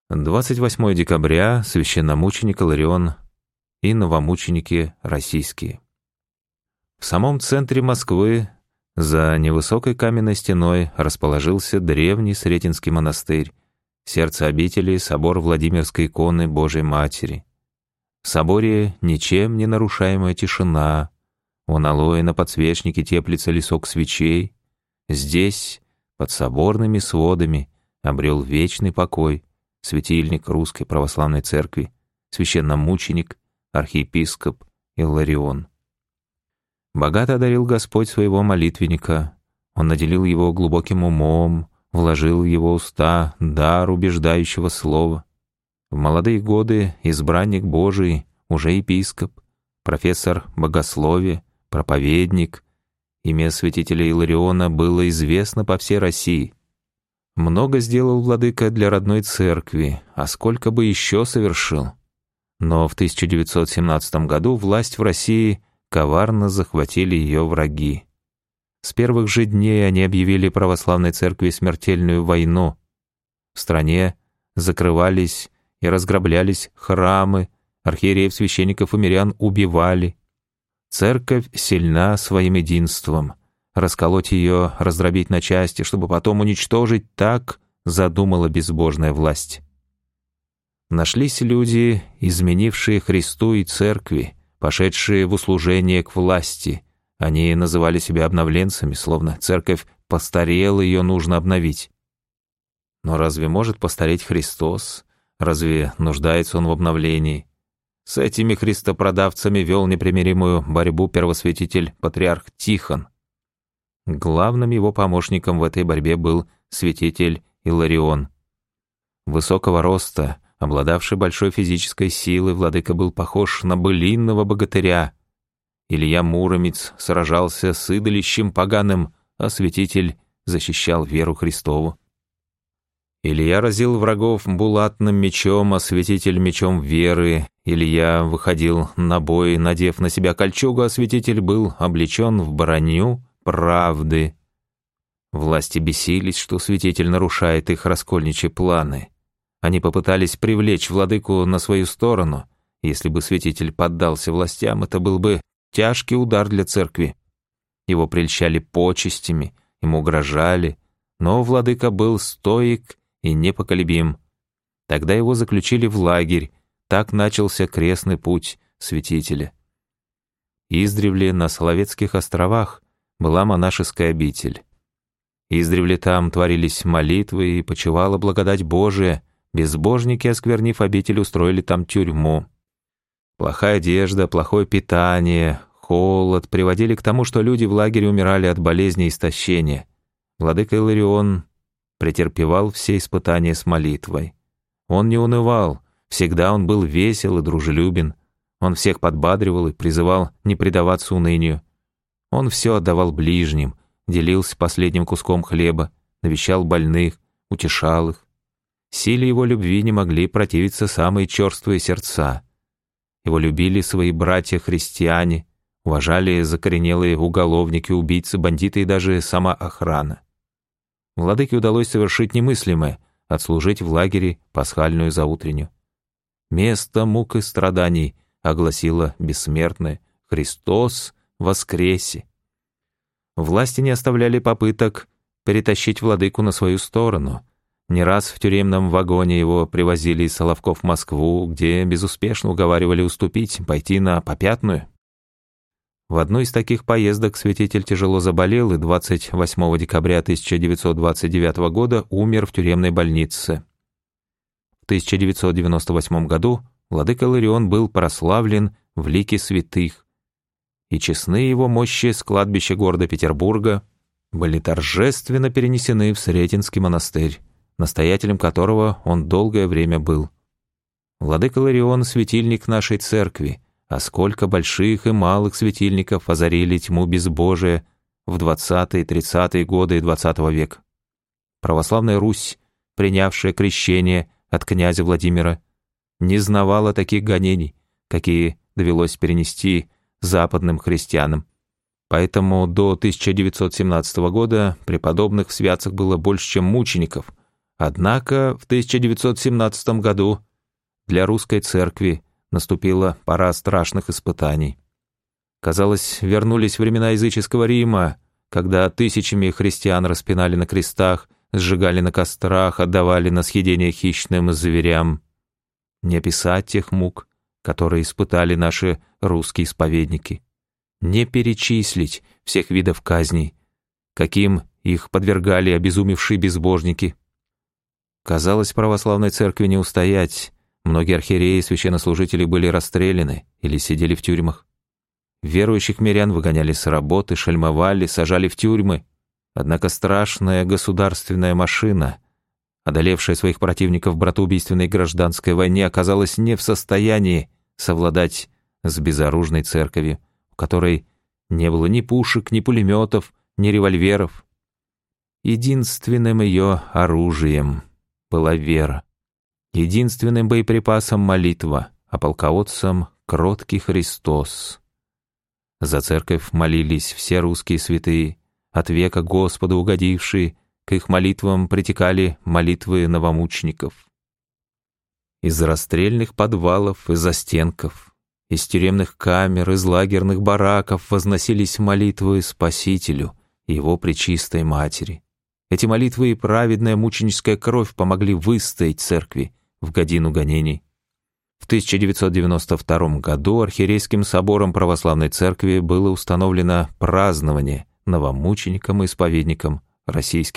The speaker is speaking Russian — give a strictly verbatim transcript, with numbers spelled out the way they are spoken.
двадцать восьмое декабря, священномученик Иларион и новомученики российские. В самом центре Москвы, за невысокой каменной стеной, расположился древний Сретенский монастырь, сердце обители — собор Владимирской иконы Божией Матери. В соборе ничем не нарушаемая тишина, вон алоэ на подсвечнике теплится лесок свечей. Здесь, под соборными сводами, обрел вечный покой светильник Русской Православной Церкви, священномученик, архиепископ Илларион. Богато одарил Господь своего молитвенника. Он наделил его глубоким умом, вложил в его уста дар убеждающего слова. В молодые годы избранник Божий, уже епископ, профессор богословия, проповедник. Имя святителя Иллариона было известно по всей России. Много сделал владыка для родной церкви, а сколько бы еще совершил. Но в тысяча девятьсот семнадцатом году власть в России коварно захватили ее враги. С первых же дней они объявили православной церкви смертельную войну. В стране закрывались и разграблялись храмы, архиереев, священников и мирян убивали. Церковь сильна своим единством. Расколоть ее, раздробить на части, чтобы потом уничтожить, так задумала безбожная власть. Нашлись люди, изменившие Христу и церкви, пошедшие в услужение к власти. Они называли себя обновленцами, словно церковь постарела, ее нужно обновить. Но разве может постареть Христос? Разве нуждается он в обновлении? С этими христопродавцами вел непримиримую борьбу первосвятитель-патриарх Тихон. Главным его помощником в этой борьбе был святитель Илларион. Высокого роста, обладавший большой физической силой, владыка был похож на былинного богатыря. Илья Муромец сражался с идолищем поганым, а святитель защищал веру Христову. Илья разил врагов булатным мечом, а святитель мечом веры. Илья выходил на бой, надев на себя кольчугу, а святитель был облечен в броню правды. Власти бесились, что святитель нарушает их раскольничьи планы. Они попытались привлечь владыку на свою сторону. Если бы святитель поддался властям, это был бы тяжкий удар для церкви. Его прельщали почестями, ему угрожали, но владыка был стоик и непоколебим. Тогда его заключили в лагерь, так начался крестный путь святителя. Издревле на Соловецких островах была монашеская обитель. Издревле там творились молитвы и почивала благодать Божия. Безбожники, осквернив обитель, устроили там тюрьму. Плохая одежда, плохое питание, холод приводили к тому, что люди в лагере умирали от болезни и истощения. Владыка Илларион претерпевал все испытания с молитвой. Он не унывал, всегда он был весел и дружелюбен. Он всех подбадривал и призывал не предаваться унынию. Он все отдавал ближним, делился последним куском хлеба, навещал больных, утешал их. Силе его любви не могли противиться самые черствые сердца. Его любили свои братья-христиане, уважали закоренелые уголовники, убийцы, бандиты и даже сама охрана. Владыке удалось совершить немыслимое — отслужить в лагере пасхальную заутренню. «Место мук и страданий», — огласила бессмертное, «Христос воскресе». Власти не оставляли попыток перетащить владыку на свою сторону. Не раз в тюремном вагоне его привозили из Соловков в Москву, где безуспешно уговаривали уступить, пойти на попятную. В одной из таких поездок святитель тяжело заболел и двадцать восьмого декабря тысяча девятьсот двадцать девятого года умер в тюремной больнице. В тысяча девятьсот девяносто восьмом году владыка Илларион был прославлен в лике святых, и честные его мощи с кладбища города Петербурга были торжественно перенесены в Сретенский монастырь, настоятелем которого он долгое время был. Владыка Илларион — светильник нашей церкви, а сколько больших и малых светильников озарили тьму безбожия в двадцатые и тридцатые годы двадцатого века. Православная Русь, принявшая крещение от князя Владимира, не знавала таких гонений, какие довелось перенести западным христианам. Поэтому до тысяча девятьсот семнадцатого года преподобных в святцах было больше, чем мучеников, Однако в тысяча девятьсот семнадцатом году для русской церкви наступила пора страшных испытаний. Казалось, вернулись времена языческого Рима, когда тысячами христиан распинали на крестах, сжигали на кострах, отдавали на съедение хищным зверям. Не описать тех мук, которые испытали наши русские исповедники. Не перечислить всех видов казней, каким их подвергали обезумевшие безбожники. Казалось, православной церкви не устоять. Многие архиереи и священнослужители были расстреляны или сидели в тюрьмах. Верующих мирян выгоняли с работы, шельмовали, сажали в тюрьмы. Однако страшная государственная машина, одолевшая своих противников в братоубийственной гражданской войне, оказалась не в состоянии совладать с безоружной церковью, у которой не было ни пушек, ни пулеметов, ни револьверов. Единственным ее оружием была вера, единственным боеприпасом молитва, а полководцем кроткий Христос. За церковь молились все русские святые, от века Господу угодившие, к их молитвам притекали молитвы новомучеников. Из расстрельных подвалов, из застенков, из тюремных камер, из лагерных бараков возносились молитвы Спасителю и Его Пречистой Матери. Эти молитвы и праведная мученическая кровь помогли выстоять церкви в годину гонений. В тысяча девятьсот девяносто втором году архиерейским собором православной церкви было установлено празднование новомученикам и исповедникам российских